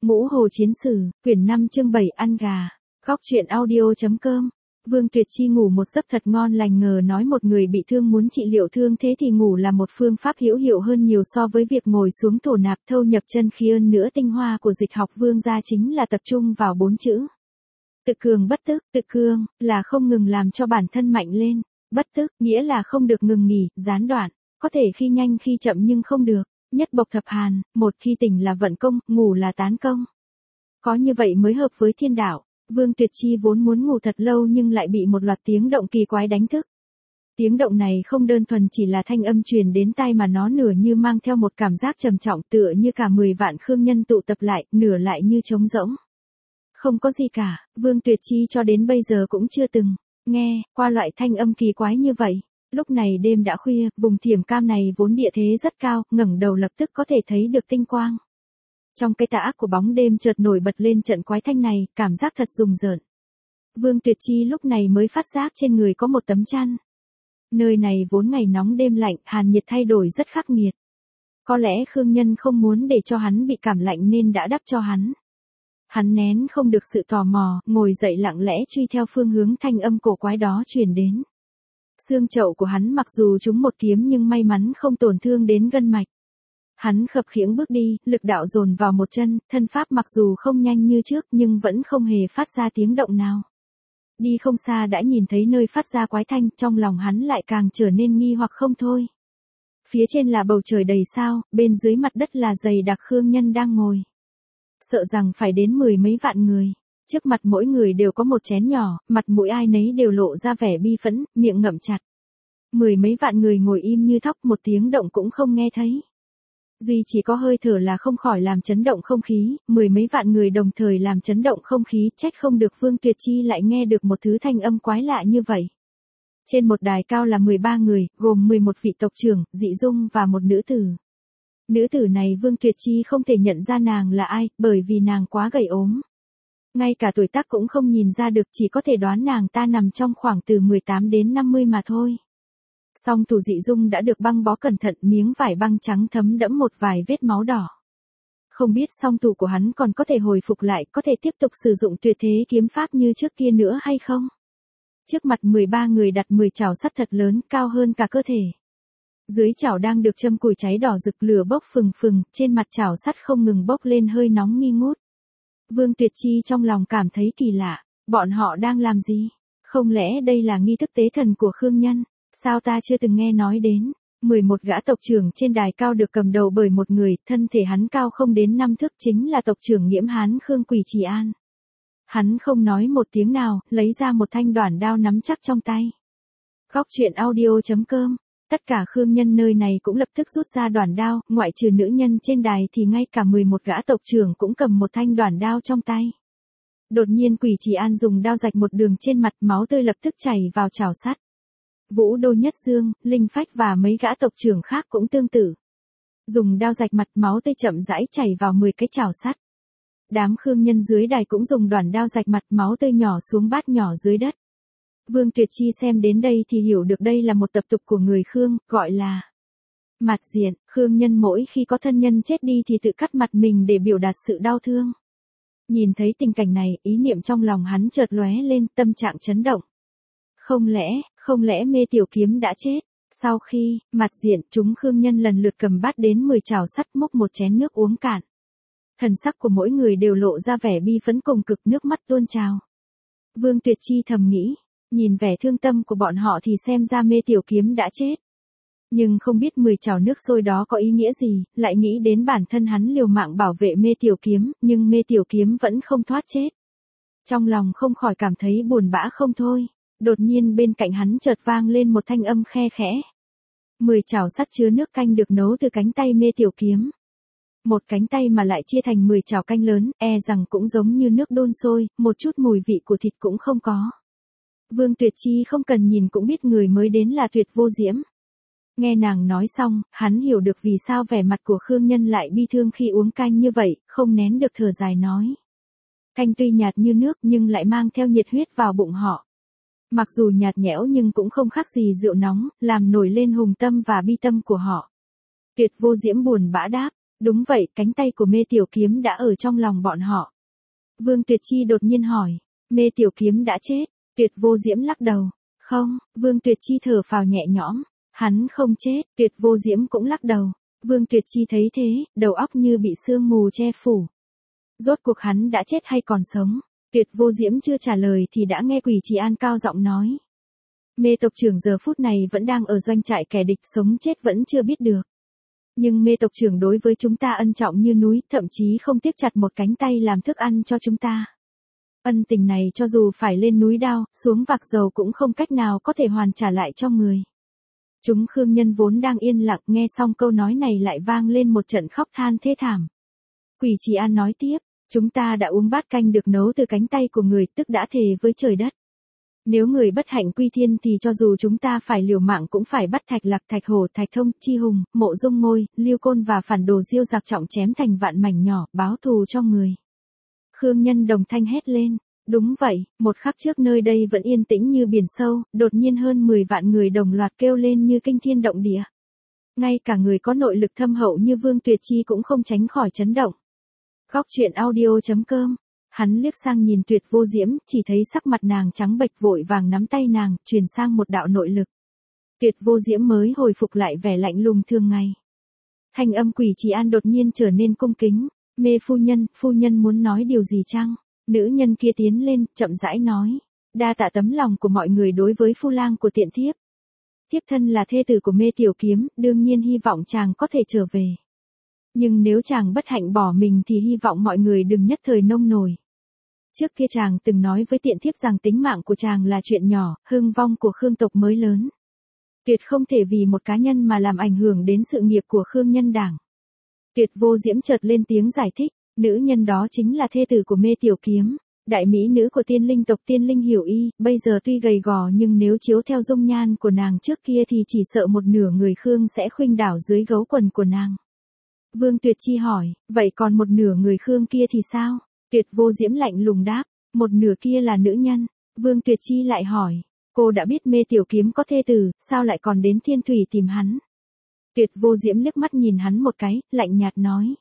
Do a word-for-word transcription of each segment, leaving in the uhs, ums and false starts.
Ngũ Hồ Chiến Sử, quyển năm chương bảy ăn gà. Góc truyện audio.com. Vương Tuyệt Chi ngủ một giấc thật ngon lành, ngờ nói một người bị thương muốn trị liệu thương thế thì ngủ là một phương pháp hữu hiệu hơn nhiều so với việc ngồi xuống thổ nạp thâu nhập chân khí. Hơn nữa tinh hoa của dịch học Vương gia chính là tập trung vào bốn chữ. Tự cường bất tức, tự cương là không ngừng làm cho bản thân mạnh lên, bất tức nghĩa là không được ngừng nghỉ, gián đoạn, có thể khi nhanh khi chậm nhưng không được. Nhất bộc thập hàn, một khi tỉnh là vận công, ngủ là tán công. Có như vậy mới hợp với thiên đạo. Vương Tuyệt Chi vốn muốn ngủ thật lâu nhưng lại bị một loạt tiếng động kỳ quái đánh thức. Tiếng động này không đơn thuần chỉ là thanh âm truyền đến tai mà nó nửa như mang theo một cảm giác trầm trọng, tựa như cả mười vạn khương nhân tụ tập lại, nửa lại như trống rỗng. Không có gì cả, Vương Tuyệt Chi cho đến bây giờ cũng chưa từng nghe qua loại thanh âm kỳ quái như vậy. Lúc này đêm đã khuya, vùng Thiểm Cam này vốn địa thế rất cao, ngẩng đầu lập tức có thể thấy được tinh quang. Trong cái tà ác của bóng đêm chợt nổi bật lên trận quái thanh này, cảm giác thật rùng rợn. Vương Tuyệt Chi lúc này mới phát giác trên người có một tấm chăn. Nơi này vốn ngày nóng đêm lạnh, hàn nhiệt thay đổi rất khắc nghiệt. Có lẽ Khương Nhân không muốn để cho hắn bị cảm lạnh nên đã đắp cho hắn. Hắn nén không được sự tò mò, ngồi dậy lặng lẽ truy theo phương hướng thanh âm cổ quái đó truyền đến. Xương chậu của hắn mặc dù trúng một kiếm nhưng may mắn không tổn thương đến gân mạch. Hắn khập khiễng bước đi, lực đạo dồn vào một chân, thân pháp mặc dù không nhanh như trước nhưng vẫn không hề phát ra tiếng động nào. Đi không xa đã nhìn thấy nơi phát ra quái thanh, trong lòng hắn lại càng trở nên nghi hoặc không thôi. Phía trên là bầu trời đầy sao, bên dưới mặt đất là dày đặc khương nhân đang ngồi. Sợ rằng phải đến mười mấy vạn người. Trước mặt mỗi người đều có một chén nhỏ, mặt mũi ai nấy đều lộ ra vẻ bi phẫn, miệng ngậm chặt. Mười mấy vạn người ngồi im như thóc, một tiếng động cũng không nghe thấy. Duy chỉ có hơi thở là không khỏi làm chấn động không khí, mười mấy vạn người đồng thời làm chấn động không khí, trách không được Vương Tuyệt Chi lại nghe được một thứ thanh âm quái lạ như vậy. Trên một đài cao là mười ba người, gồm mười một vị tộc trưởng, Dị Dung và một nữ tử. Nữ tử này Vương Tuyệt Chi không thể nhận ra nàng là ai, bởi vì nàng quá gầy ốm. Ngay cả tuổi tác cũng không nhìn ra được, chỉ có thể đoán nàng ta nằm trong khoảng từ mười tám đến năm mươi mà thôi. Song thủ Dị Dung đã được băng bó cẩn thận, miếng vải băng trắng thấm đẫm một vài vết máu đỏ. Không biết song thủ của hắn còn có thể hồi phục lại, có thể tiếp tục sử dụng tuyệt thế kiếm pháp như trước kia nữa hay không? Trước mặt mười ba người đặt mười chảo sắt thật lớn, cao hơn cả cơ thể. Dưới chảo đang được châm củi cháy đỏ rực, lửa bốc phừng phừng, trên mặt chảo sắt không ngừng bốc lên hơi nóng nghi ngút. Vương Tuyệt Chi trong lòng cảm thấy kỳ lạ, bọn họ đang làm gì? Không lẽ đây là nghi thức tế thần của Khương Nhân? Sao ta chưa từng nghe nói đến? mười một gã tộc trưởng trên đài cao được cầm đầu bởi một người, thân thể hắn cao không đến năm thước, chính là tộc trưởng Nghiễm Hán Khương Quỷ Trì An. Hắn không nói một tiếng nào, lấy ra một thanh đoản đao nắm chắc trong tay. Góc truyện audio.com. Tất cả Khương Nhân nơi này cũng lập tức rút ra đoản đao, ngoại trừ nữ nhân trên đài thì ngay cả mười một gã tộc trưởng cũng cầm một thanh đoản đao trong tay. Đột nhiên Quỷ Trì An dùng đao rạch một đường trên mặt, máu tươi lập tức chảy vào chảo sắt. Vũ Đô Nhất Dương, Linh Phách và mấy gã tộc trưởng khác cũng tương tự. Dùng đao rạch mặt, máu tươi chậm rãi chảy vào mười cái chảo sắt. Đám Khương Nhân dưới đài cũng dùng đoản đao rạch mặt, máu tươi nhỏ xuống bát nhỏ dưới đất. Vương Tuyệt Chi xem đến đây thì hiểu được đây là một tập tục của người Khương, gọi là mặt diện. Khương Nhân mỗi khi có thân nhân chết đi thì tự cắt mặt mình để biểu đạt sự đau thương. Nhìn thấy tình cảnh này, ý niệm trong lòng hắn chợt lóe lên, tâm trạng chấn động. Không lẽ, không lẽ Mê Tiểu Kiếm đã chết? Sau khi mặt diện, chúng Khương Nhân lần lượt cầm bát đến mười chảo sắt, múc một chén nước uống cạn. Thần sắc của mỗi người đều lộ ra vẻ bi phẫn cùng cực, nước mắt tuôn trào. Vương Tuyệt Chi thầm nghĩ, nhìn vẻ thương tâm của bọn họ thì xem ra Mê Tiểu Kiếm đã chết. Nhưng không biết mười chảo nước sôi đó có ý nghĩa gì, lại nghĩ đến bản thân hắn liều mạng bảo vệ Mê Tiểu Kiếm, nhưng Mê Tiểu Kiếm vẫn không thoát chết. Trong lòng không khỏi cảm thấy buồn bã không thôi. Đột nhiên bên cạnh hắn chợt vang lên một thanh âm khe khẽ. Mười chảo sắt chứa nước canh được nấu từ cánh tay Mê Tiểu Kiếm. Một cánh tay mà lại chia thành mười chảo canh lớn, e rằng cũng giống như nước đun sôi, một chút mùi vị của thịt cũng không có. Vương Tuyệt Chi không cần nhìn cũng biết người mới đến là Tuyệt Vô Diễm. Nghe nàng nói xong, hắn hiểu được vì sao vẻ mặt của Khương Nhân lại bi thương khi uống canh như vậy, không nén được thở dài nói. Canh tuy nhạt như nước nhưng lại mang theo nhiệt huyết vào bụng họ. Mặc dù nhạt nhẽo nhưng cũng không khác gì rượu nóng, làm nổi lên hùng tâm và bi tâm của họ. Tuyệt Vô Diễm buồn bã đáp, Đúng vậy, cánh tay của Mê Tiểu Kiếm đã ở trong lòng bọn họ. Vương Tuyệt Chi đột nhiên hỏi, Mê Tiểu Kiếm đã chết? Tuyệt Vô Diễm lắc đầu. Không, Vương Tuyệt Chi thở phào nhẹ nhõm. Hắn không chết, Tuyệt Vô Diễm cũng lắc đầu. Vương Tuyệt Chi thấy thế, đầu óc như bị sương mù che phủ. Rốt cuộc hắn đã chết hay còn sống? Tuyệt Vô Diễm chưa trả lời thì đã nghe Quỷ Trì An cao giọng nói. Mê tộc trưởng giờ phút này vẫn đang ở doanh trại kẻ địch, sống chết vẫn chưa biết được. Nhưng Mê tộc trưởng đối với chúng ta ân trọng như núi, thậm chí không tiếc chặt một cánh tay làm thức ăn cho chúng ta. Ân tình này cho dù phải lên núi đao, xuống vạc dầu cũng không cách nào có thể hoàn trả lại cho người. Chúng Khương Nhân vốn đang yên lặng, nghe xong câu nói này lại vang lên một trận khóc than thê thảm. Quỷ Trì An nói tiếp, chúng ta đã uống bát canh được nấu từ cánh tay của người, tức đã thề với trời đất. Nếu người bất hạnh quy thiên thì cho dù chúng ta phải liều mạng cũng phải bắt Thạch Lạc, Thạch Hổ, Thạch Thông, Chi Hùng, Mộ Dung Ngôi, Lưu Côn và phản đồ Diêu giặc trọng chém thành vạn mảnh nhỏ, báo thù cho người. Khương Nhân đồng thanh hét lên. Đúng vậy, một khắc trước nơi đây vẫn yên tĩnh như biển sâu, đột nhiên hơn mười vạn người đồng loạt kêu lên như kinh thiên động địa. Ngay cả người có nội lực thâm hậu như Vương Tuyệt Chi cũng không tránh khỏi chấn động. Góc truyện audio chấm com. Hắn liếc sang nhìn Tuyệt Vô Diễm, chỉ thấy sắc mặt nàng trắng bệch, vội vàng nắm tay nàng, truyền sang một đạo nội lực. Tuyệt Vô Diễm mới hồi phục lại vẻ lạnh lùng thường ngày. Thanh âm Quỷ Trì An đột nhiên trở nên cung kính. Mê phu nhân, phu nhân muốn nói điều gì chăng? Nữ nhân kia tiến lên, chậm rãi nói. Đa tạ tấm lòng của mọi người đối với phu lang của tiện thiếp. Thiếp thân là thê tử của Mê Tiểu Kiếm, đương nhiên hy vọng chàng có thể trở về. Nhưng nếu chàng bất hạnh bỏ mình thì hy vọng mọi người đừng nhất thời nông nổi. Trước kia chàng từng nói với tiện thiếp rằng tính mạng của chàng là chuyện nhỏ, hưng vong của Khương tộc mới lớn. Tuyệt không thể vì một cá nhân mà làm ảnh hưởng đến sự nghiệp của Khương Nhân Đảng. Tuyệt Vô Diễm chợt lên tiếng giải thích, nữ nhân đó chính là thê tử của Mê Tiểu Kiếm, đại mỹ nữ của tiên linh tộc Tiên Linh Hiểu Y, bây giờ tuy gầy gò nhưng nếu chiếu theo dung nhan của nàng trước kia thì chỉ sợ một nửa người Khương sẽ khuynh đảo dưới gấu quần của nàng. Vương Tuyệt Chi hỏi, vậy còn một nửa người Khương kia thì sao? Tuyệt Vô Diễm lạnh lùng đáp, một nửa kia là nữ nhân. Vương Tuyệt Chi lại hỏi, cô đã biết Mê Tiểu Kiếm có thê tử, sao lại còn đến Thiên Thủy tìm hắn? Tuyệt Vô Diễm liếc mắt nhìn hắn một cái, lạnh nhạt nói.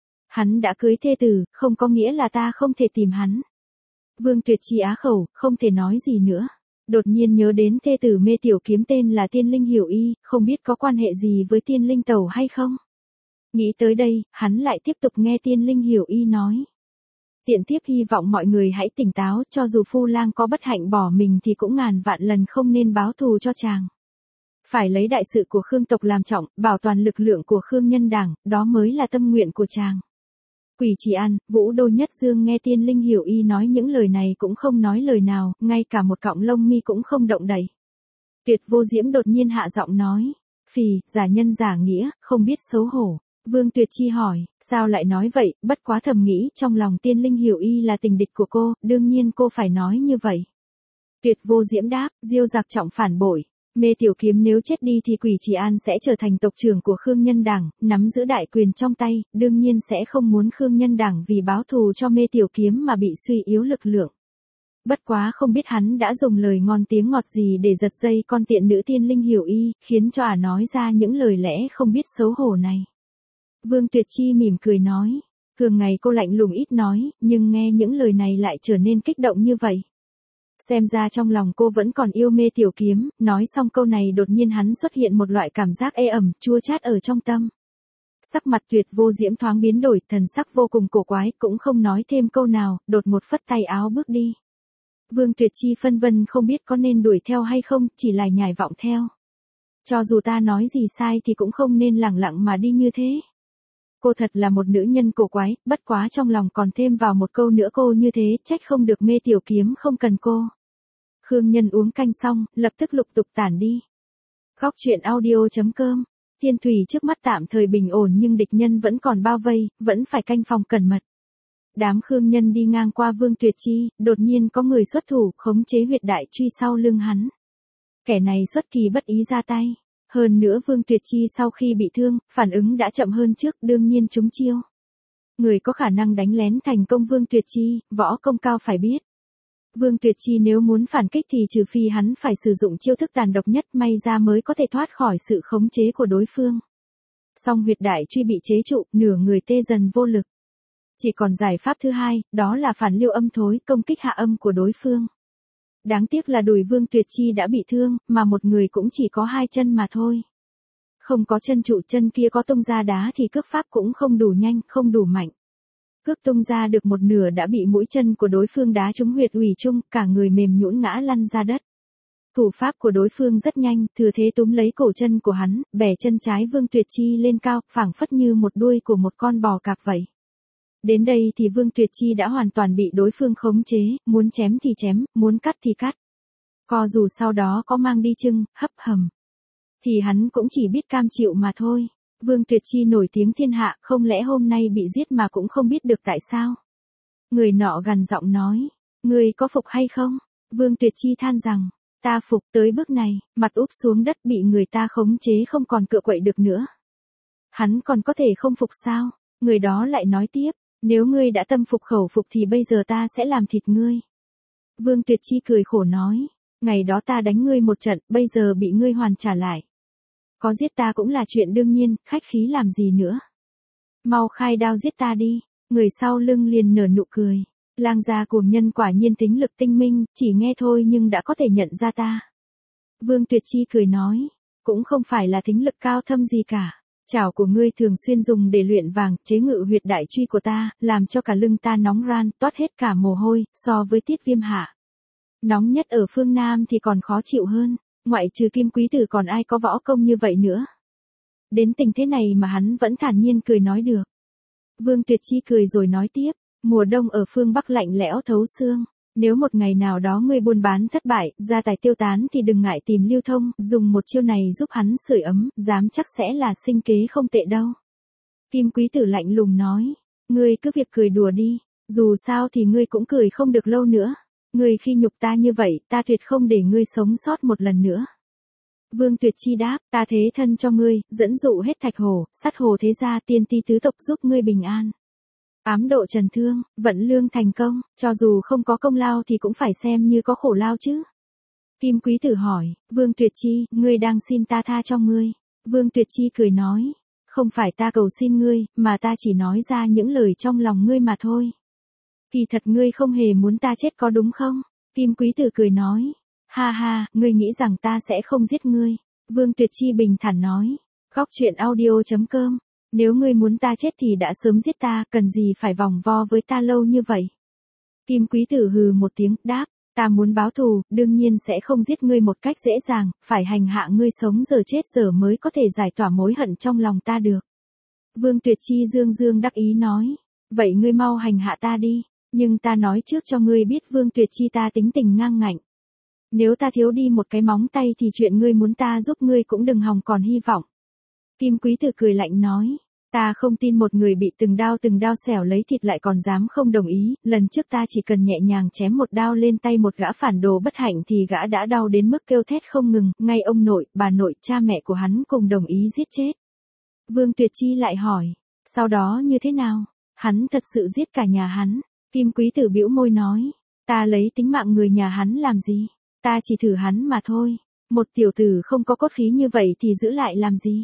Hắn đã cưới thê tử, không có nghĩa là ta không thể tìm hắn. Vương Tuyệt Chi á khẩu, không thể nói gì nữa. Đột nhiên nhớ đến thê tử Mê Tiểu Kiếm tên là Tiên Linh Hiểu Y, không biết có quan hệ gì với Tiên Linh Tẩu hay không? Nghĩ tới đây, hắn lại tiếp tục nghe Tiên Linh Hiểu Y nói. Tiện thiếp hy vọng mọi người hãy tỉnh táo, cho dù phu lang có bất hạnh bỏ mình thì cũng ngàn vạn lần không nên báo thù cho chàng. Phải lấy đại sự của Khương tộc làm trọng, bảo toàn lực lượng của Khương Nhân Đảng, đó mới là tâm nguyện của chàng. Quỷ Trì An, Vũ Đô Nhất Dương nghe Tiên Linh Hiểu Y nói những lời này cũng không nói lời nào, ngay cả một cọng lông mi cũng không động đậy. Tuyệt Vô Diễm đột nhiên hạ giọng nói, phì, giả nhân giả nghĩa, không biết xấu hổ. Vương Tuyệt Chi hỏi, sao lại nói vậy, bất quá thầm nghĩ trong lòng Tiên Linh Hiểu Y là tình địch của cô, đương nhiên cô phải nói như vậy. Tuyệt Vô Diễm đáp, Diêu giặc trọng phản bội. Mê Tiểu Kiếm nếu chết đi thì Quỷ Trì An sẽ trở thành tộc trưởng của Khương Nhân Đảng, nắm giữ đại quyền trong tay, đương nhiên sẽ không muốn Khương Nhân Đảng vì báo thù cho Mê Tiểu Kiếm mà bị suy yếu lực lượng. Bất quá không biết hắn đã dùng lời ngon tiếng ngọt gì để giật dây con tiện nữ Tiên Linh Hiểu Y, khiến cho ả nói ra những lời lẽ không biết xấu hổ này. Vương Tuyệt Chi mỉm cười nói, thường ngày cô lạnh lùng ít nói, nhưng nghe những lời này lại trở nên kích động như vậy. Xem ra trong lòng cô vẫn còn yêu Mê Tiểu Kiếm, nói xong câu này đột nhiên hắn xuất hiện một loại cảm giác ê ẩm, chua chát ở trong tâm. Sắc mặt Tuyệt Vô Diễm thoáng biến đổi, thần sắc vô cùng cổ quái, cũng không nói thêm câu nào, đột một phất tay áo bước đi. Vương Tuyệt Chi phân vân không biết có nên đuổi theo hay không, chỉ lải nhải vọng theo. Cho dù ta nói gì sai thì cũng không nên lẳng lặng mà đi như thế. Cô thật là một nữ nhân cổ quái, bất quá trong lòng còn thêm vào một câu nữa cô như thế, trách không được Mê Tiểu Kiếm không cần cô. Khương Nhân uống canh xong, lập tức lục tục tản đi. Góc truyện audio chấm com. Thiên Thủy trước mắt tạm thời bình ổn nhưng địch nhân vẫn còn bao vây, vẫn phải canh phòng cẩn mật. Đám Khương Nhân đi ngang qua Vương Tuyệt Chi, đột nhiên có người xuất thủ, khống chế huyệt đại truy sau lưng hắn. Kẻ này xuất kỳ bất ý ra tay. Hơn nữa Vương Tuyệt Chi sau khi bị thương, phản ứng đã chậm hơn trước, đương nhiên trúng chiêu. Người có khả năng đánh lén thành công Vương Tuyệt Chi, võ công cao phải biết. Vương Tuyệt Chi nếu muốn phản kích thì trừ phi hắn phải sử dụng chiêu thức tàn độc nhất, may ra mới có thể thoát khỏi sự khống chế của đối phương. Song huyệt đại truy bị chế trụ, nửa người tê dần vô lực. Chỉ còn giải pháp thứ hai, đó là phản liêu âm thối, công kích hạ âm của đối phương. Đáng tiếc là đùi Vương Tuyệt Chi đã bị thương, mà một người cũng chỉ có hai chân mà thôi. Không có chân trụ, chân kia có tung ra đá thì cước pháp cũng không đủ nhanh, không đủ mạnh. Cước tung ra được một nửa đã bị mũi chân của đối phương đá trúng huyệt ủy trung, cả người mềm nhũn ngã lăn ra đất. Thủ pháp của đối phương rất nhanh, thừa thế túm lấy cổ chân của hắn, bẻ chân trái Vương Tuyệt Chi lên cao, phảng phất như một đuôi của một con bò cạp vậy. Đến đây thì Vương Tuyệt Chi đã hoàn toàn bị đối phương khống chế, muốn chém thì chém, muốn cắt thì cắt. Co dù sau đó có mang đi chưng, hấp hầm, thì hắn cũng chỉ biết cam chịu mà thôi. Vương Tuyệt Chi nổi tiếng thiên hạ, không lẽ hôm nay bị giết mà cũng không biết được tại sao. Người nọ gằn giọng nói, ngươi có phục hay không? Vương Tuyệt Chi than rằng, ta phục. Tới bước này, mặt úp xuống đất bị người ta khống chế không còn cựa quậy được nữa. Hắn còn có thể không phục sao? Người đó lại nói tiếp, nếu ngươi đã tâm phục khẩu phục thì bây giờ ta sẽ làm thịt ngươi. Vương Tuyệt Chi cười khổ nói, ngày đó ta đánh ngươi một trận, bây giờ bị ngươi hoàn trả lại. Có giết ta cũng là chuyện đương nhiên, khách khí làm gì nữa. Mau khai đao giết ta đi. Người sau lưng liền nở nụ cười. Lang gia cuồng nhân quả nhiên tính lực tinh minh, chỉ nghe thôi nhưng đã có thể nhận ra ta. Vương Tuyệt Chi cười nói, cũng không phải là tính lực cao thâm gì cả. Chảo của ngươi thường xuyên dùng để luyện vàng, chế ngự huyệt đại truy của ta, làm cho cả lưng ta nóng ran, toát hết cả mồ hôi, so với Tiết Viêm hạ. Nóng nhất ở phương Nam thì còn khó chịu hơn, ngoại trừ Kim Quý Tử còn ai có võ công như vậy nữa. Đến tình thế này mà hắn vẫn thản nhiên cười nói được. Vương Tuyệt Chi cười rồi nói tiếp, mùa đông ở phương Bắc lạnh lẽo thấu xương. Nếu một ngày nào đó ngươi buôn bán thất bại, gia tài tiêu tán thì đừng ngại tìm Lưu Thông, dùng một chiêu này giúp hắn sưởi ấm, dám chắc sẽ là sinh kế không tệ đâu. Kim Quý Tử lạnh lùng nói, ngươi cứ việc cười đùa đi, dù sao thì ngươi cũng cười không được lâu nữa. Ngươi khi nhục ta như vậy, ta tuyệt không để ngươi sống sót một lần nữa. Vương Tuyệt Chi đáp, ta thế thân cho ngươi, dẫn dụ hết Thạch Hồ, Sắt Hồ thế gia tiên ti tứ tộc giúp ngươi bình an. Ám độ trần thương, vận lương thành công, cho dù không có công lao thì cũng phải xem như có khổ lao chứ. Kim Quý Tử hỏi, Vương Tuyệt Chi, ngươi đang xin ta tha cho ngươi. Vương Tuyệt Chi cười nói, không phải ta cầu xin ngươi, mà ta chỉ nói ra những lời trong lòng ngươi mà thôi. Kỳ thật ngươi không hề muốn ta chết có đúng không? Kim Quý Tử cười nói, ha ha, ngươi nghĩ rằng ta sẽ không giết ngươi. Vương Tuyệt Chi bình thản nói, góc truyện audio chấm com. Nếu ngươi muốn ta chết thì đã sớm giết ta, cần gì phải vòng vo với ta lâu như vậy. Kim Quý Tử hừ một tiếng, đáp, ta muốn báo thù, đương nhiên sẽ không giết ngươi một cách dễ dàng, phải hành hạ ngươi sống giờ chết giờ mới có thể giải tỏa mối hận trong lòng ta được. Vương Tuyệt Chi dương dương đắc ý nói, vậy ngươi mau hành hạ ta đi, nhưng ta nói trước cho ngươi biết Vương Tuyệt Chi ta tính tình ngang ngạnh. Nếu ta thiếu đi một cái móng tay thì chuyện ngươi muốn ta giúp ngươi cũng đừng hòng còn hy vọng. Kim Quý Tử cười lạnh nói, ta không tin một người bị từng đao từng đao xẻo lấy thịt lại còn dám không đồng ý, lần trước ta chỉ cần nhẹ nhàng chém một đao lên tay một gã phản đồ bất hạnh thì gã đã đau đến mức kêu thét không ngừng, ngay ông nội, bà nội, cha mẹ của hắn cùng đồng ý giết chết. Vương Tuyệt Chi lại hỏi, sau đó như thế nào? Hắn thật sự giết cả nhà hắn. Kim Quý Tử bĩu môi nói, ta lấy tính mạng người nhà hắn làm gì? Ta chỉ thử hắn mà thôi. Một tiểu tử không có cốt khí như vậy thì giữ lại làm gì?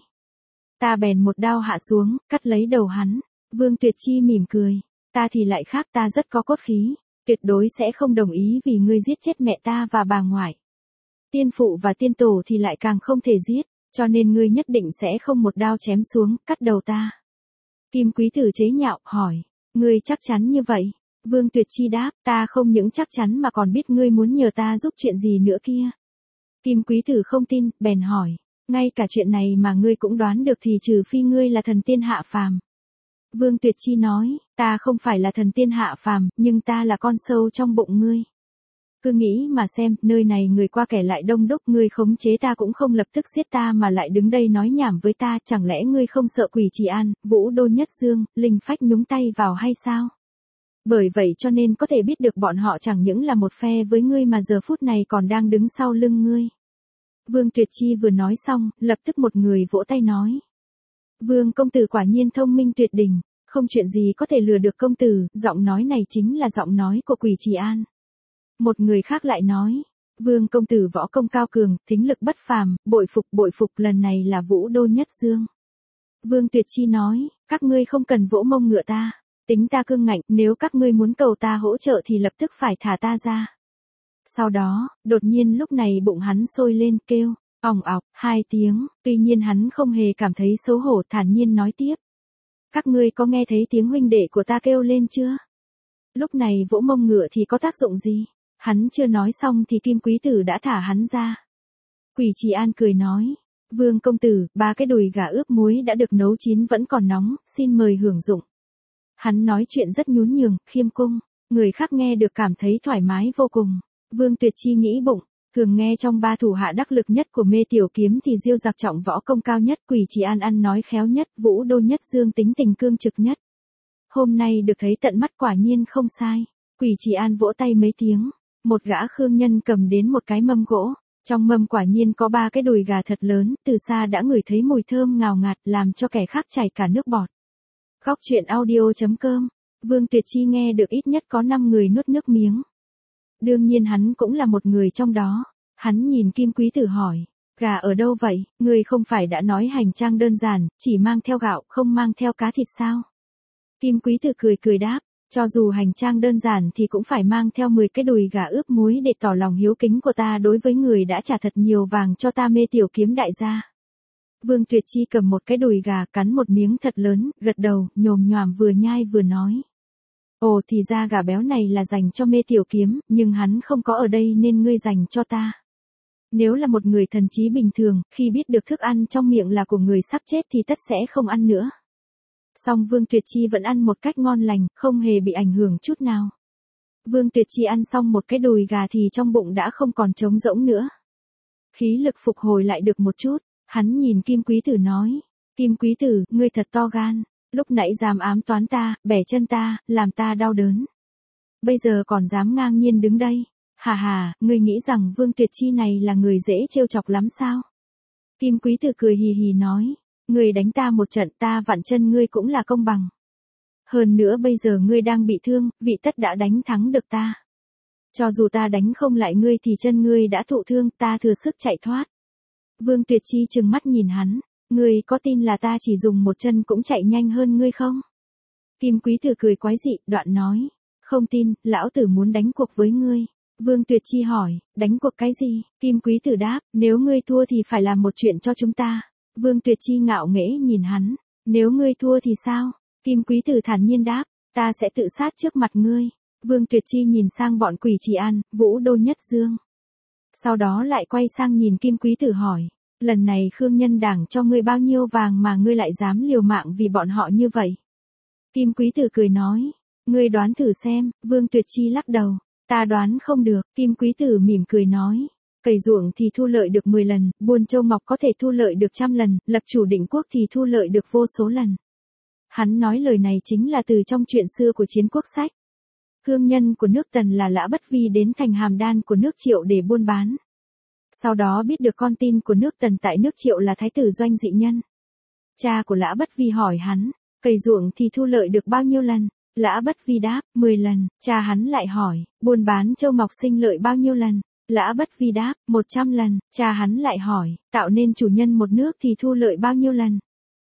Ta bèn một đao hạ xuống, cắt lấy đầu hắn. Vương Tuyệt Chi mỉm cười, ta thì lại khác, ta rất có cốt khí, tuyệt đối sẽ không đồng ý vì ngươi giết chết mẹ ta và bà ngoại. Tiên phụ và tiên tổ thì lại càng không thể giết, cho nên ngươi nhất định sẽ không một đao chém xuống, cắt đầu ta. Kim Quý Tử chế nhạo, hỏi, ngươi chắc chắn như vậy? Vương Tuyệt Chi đáp, ta không những chắc chắn mà còn biết ngươi muốn nhờ ta giúp chuyện gì nữa kia. Kim Quý Tử không tin, bèn hỏi, ngay cả chuyện này mà ngươi cũng đoán được thì trừ phi ngươi là thần tiên hạ phàm. Vương Tuyệt Chi nói, ta không phải là thần tiên hạ phàm, nhưng ta là con sâu trong bụng ngươi. Cứ nghĩ mà xem, nơi này người qua kẻ lại đông đúc, ngươi khống chế ta cũng không lập tức giết ta mà lại đứng đây nói nhảm với ta, chẳng lẽ ngươi không sợ Quỷ Trì An, Vũ Đô Nhất Dương, Linh Phách nhúng tay vào hay sao? Bởi vậy cho nên có thể biết được bọn họ chẳng những là một phe với ngươi mà giờ phút này còn đang đứng sau lưng ngươi. Vương Tuyệt Chi vừa nói xong, lập tức một người vỗ tay nói. Vương công tử quả nhiên thông minh tuyệt đỉnh, không chuyện gì có thể lừa được công tử, giọng nói này chính là giọng nói của Quỷ Trì An. Một người khác lại nói, Vương công tử võ công cao cường, thính lực bất phàm, bội phục bội phục, lần này là Vũ Đô Nhất Dương. Vương Tuyệt Chi nói, các ngươi không cần vỗ mông ngựa ta. Tính ta cương ngạnh, nếu các ngươi muốn cầu ta hỗ trợ thì lập tức phải thả ta ra. Sau đó, đột nhiên lúc này bụng hắn sôi lên kêu, ỏng ọc, hai tiếng, tuy nhiên hắn không hề cảm thấy xấu hổ, thản nhiên nói tiếp. Các ngươi có nghe thấy tiếng huynh đệ của ta kêu lên chưa? Lúc này vỗ mông ngựa thì có tác dụng gì? Hắn chưa nói xong thì Kim Quý Tử đã thả hắn ra. Quỷ Trì An cười nói, Vương công tử, ba cái đùi gà ướp muối đã được nấu chín vẫn còn nóng, xin mời hưởng dụng. Hắn nói chuyện rất nhún nhường, khiêm cung, người khác nghe được cảm thấy thoải mái vô cùng. Vương Tuyệt Chi nghĩ bụng, thường nghe trong ba thủ hạ đắc lực nhất của Mê Tiểu Kiếm thì Diêu Giặc trọng võ công cao nhất, Quỷ Trì An ăn nói khéo nhất, Vũ Đô nhất, Dương tính tình cương trực nhất. Hôm nay được thấy tận mắt quả nhiên không sai. Quỷ Trì An vỗ tay mấy tiếng, một gã khương nhân cầm đến một cái mâm gỗ, trong mâm quả nhiên có ba cái đùi gà thật lớn, từ xa đã ngửi thấy mùi thơm ngào ngạt làm cho kẻ khác chảy cả nước bọt. Góc truyện audio.com, Vương Tuyệt Chi nghe được ít nhất có năm người nuốt nước miếng. Đương nhiên hắn cũng là một người trong đó. Hắn nhìn Kim Quý Tử hỏi, gà ở đâu vậy, người không phải đã nói hành trang đơn giản, chỉ mang theo gạo, không mang theo cá thịt sao? Kim Quý Tử cười cười đáp, cho dù hành trang đơn giản thì cũng phải mang theo mười cái đùi gà ướp muối để tỏ lòng hiếu kính của ta đối với người đã trả thật nhiều vàng cho ta Mê Tiểu Kiếm đại gia. Vương Tuyệt Chi cầm một cái đùi gà cắn một miếng thật lớn, gật đầu, nhồm nhoàm vừa nhai vừa nói. Ồ thì ra gà béo này là dành cho Mê Tiểu Kiếm, nhưng hắn không có ở đây nên ngươi dành cho ta. Nếu là một người thần trí bình thường, khi biết được thức ăn trong miệng là của người sắp chết thì tất sẽ không ăn nữa. Song Vương Tuyệt Chi vẫn ăn một cách ngon lành, không hề bị ảnh hưởng chút nào. Vương Tuyệt Chi ăn xong một cái đùi gà thì trong bụng đã không còn trống rỗng nữa. Khí lực phục hồi lại được một chút, hắn nhìn Kim Quý Tử nói, Kim Quý Tử, ngươi thật to gan, lúc nãy dám ám toán ta, bẻ chân ta, làm ta đau đớn. Bây giờ còn dám ngang nhiên đứng đây, hà hà, ngươi nghĩ rằng Vương Tuyệt Chi này là người dễ trêu chọc lắm sao? Kim Quý Tử cười hì hì nói, ngươi đánh ta một trận ta vặn chân ngươi cũng là công bằng. Hơn nữa bây giờ ngươi đang bị thương, vị tất đã đánh thắng được ta. Cho dù ta đánh không lại ngươi thì chân ngươi đã thụ thương, ta thừa sức chạy thoát. Vương Tuyệt Chi trừng mắt nhìn hắn, ngươi có tin là ta chỉ dùng một chân cũng chạy nhanh hơn ngươi không? Kim Quý Tử cười quái dị, đoạn nói, không tin, lão tử muốn đánh cuộc với ngươi. Vương Tuyệt Chi hỏi, đánh cuộc cái gì? Kim Quý Tử đáp, nếu ngươi thua thì phải làm một chuyện cho chúng ta. Vương Tuyệt Chi ngạo nghễ nhìn hắn, nếu ngươi thua thì sao? Kim Quý Tử thản nhiên đáp, ta sẽ tự sát trước mặt ngươi. Vương Tuyệt Chi nhìn sang bọn Quỷ Trì An, Vũ Đô Nhất Dương. Sau đó lại quay sang nhìn Kim Quý Tử hỏi, lần này Khương Nhân Đảng cho ngươi bao nhiêu vàng mà ngươi lại dám liều mạng vì bọn họ như vậy? Kim Quý Tử cười nói, ngươi đoán thử xem. Vương Tuyệt Chi lắc đầu, ta đoán không được. Kim Quý Tử mỉm cười nói, cày ruộng thì thu lợi được mười lần, buôn châu ngọc có thể thu lợi được trăm lần, lập chủ định quốc thì thu lợi được vô số lần. Hắn nói lời này chính là từ trong chuyện xưa của Chiến Quốc Sách. Thương nhân của nước Tần là Lã Bất Vi đến thành Hàm Đan của nước Triệu để buôn bán. Sau đó biết được con tin của nước Tần tại nước Triệu là Thái tử Doanh Dị Nhân. Cha của Lã Bất Vi hỏi hắn, cày ruộng thì thu lợi được bao nhiêu lần? Lã Bất Vi đáp, mười lần. Cha hắn lại hỏi, buôn bán châu ngọc sinh lợi bao nhiêu lần? Lã Bất Vi đáp, một trăm lần. Cha hắn lại hỏi, tạo nên chủ nhân một nước thì thu lợi bao nhiêu lần?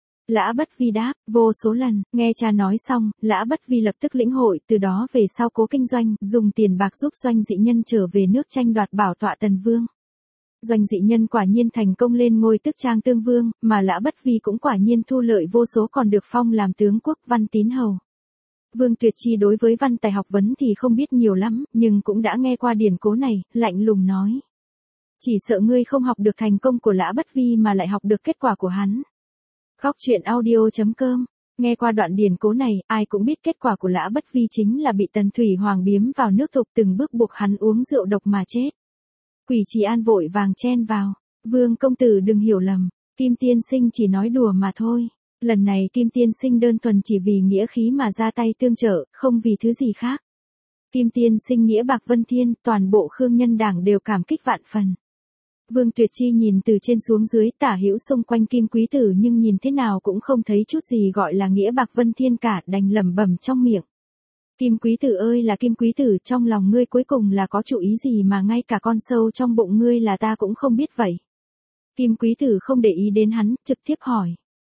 Lã Bất Vi đáp, vô số lần. Nghe cha nói xong, Lã Bất Vi lập tức lĩnh hội, từ đó về sau cố kinh doanh, dùng tiền bạc giúp Doanh Dị Nhân trở về nước tranh đoạt bảo tọa Tần Vương. Doanh Dị Nhân quả nhiên thành công lên ngôi tức Trang Tương Vương, mà Lã Bất Vi cũng quả nhiên thu lợi vô số, còn được phong làm tướng quốc Văn Tín Hầu. Vương Tuyệt Chi đối với văn tài học vấn thì không biết nhiều lắm, nhưng cũng đã nghe qua điển cố này, lạnh lùng nói. Chỉ sợ ngươi không học được thành công của Lã Bất Vi mà lại học được kết quả của hắn. Góc truyện audio.com, nghe qua đoạn điển cố này, ai cũng biết kết quả của Lã Bất Vi chính là bị Tần Thủy Hoàng biếm vào nước Thục, từng bước buộc hắn uống rượu độc mà chết. Quỷ Trì An vội vàng chen vào, Vương công tử đừng hiểu lầm, Kim tiên sinh chỉ nói đùa mà thôi. Lần này Kim tiên sinh đơn thuần chỉ vì nghĩa khí mà ra tay tương trợ, không vì thứ gì khác. Kim tiên sinh nghĩa bạc vân thiên, toàn bộ Khương Nhân Đảng đều cảm kích vạn phần. Vương Tuyệt Chi nhìn từ trên xuống dưới tả hữu xung quanh Kim Quý Tử nhưng nhìn thế nào cũng không thấy chút gì gọi là nghĩa bạc vân thiên cả, đành lẩm bẩm trong miệng. Kim Quý Tử ơi là Kim Quý Tử, trong lòng ngươi cuối cùng là có chủ ý gì mà ngay cả con sâu trong bụng ngươi là ta cũng không biết vậy. Kim Quý Tử không để ý đến hắn, trực tiếp hỏi.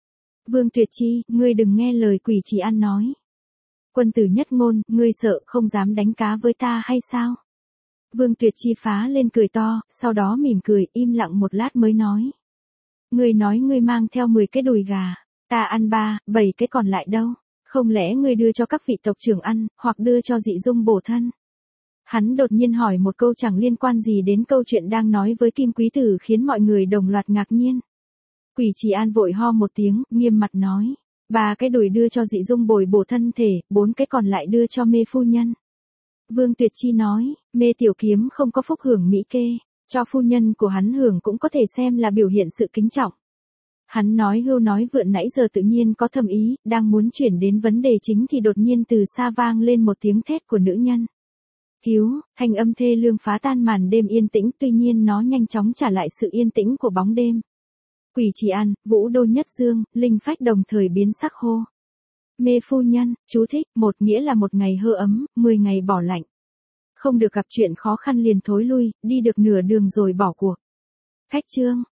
Vương Tuyệt Chi, ngươi đừng nghe lời Quỷ Trì An nói. Quân tử nhất ngôn, ngươi sợ không dám đánh cá với ta hay sao? Vương Tuyệt Chi phá lên cười to, sau đó mỉm cười, im lặng một lát mới nói. Ngươi nói ngươi mang theo mười cái đùi gà, ta ăn ba, bảy cái còn lại đâu? Không lẽ ngươi đưa cho các vị tộc trưởng ăn, hoặc đưa cho Dị Dung bổ thân? Hắn đột nhiên hỏi một câu chẳng liên quan gì đến câu chuyện đang nói với Kim Quý Tử khiến mọi người đồng loạt ngạc nhiên. Quỷ Trì An vội ho một tiếng, nghiêm mặt nói. Ba cái đùi đưa cho Dị Dung bồi bổ thân thể, bốn cái còn lại đưa cho Mê phu nhân. Vương Tuyệt Chi nói, Mê tiểu kiếm không có phúc hưởng mỹ kê, cho phu nhân của hắn hưởng cũng có thể xem là biểu hiện sự kính trọng. Hắn nói hưu nói vượn nãy giờ tự nhiên có thâm ý, đang muốn chuyển đến vấn đề chính thì đột nhiên từ xa vang lên một tiếng thét của nữ nhân. Cứu, thanh âm thê lương phá tan màn đêm yên tĩnh, tuy nhiên nó nhanh chóng trả lại sự yên tĩnh của bóng đêm. Quỷ Trì An, Vũ Đô Nhất Dương, Linh Phách đồng thời biến sắc hô. Mê phu nhân, chú thích, một nghĩa là một ngày hơ ấm, mười ngày bỏ lạnh. Không được gặp chuyện khó khăn liền thối lui, đi được nửa đường rồi bỏ cuộc. Khách chương.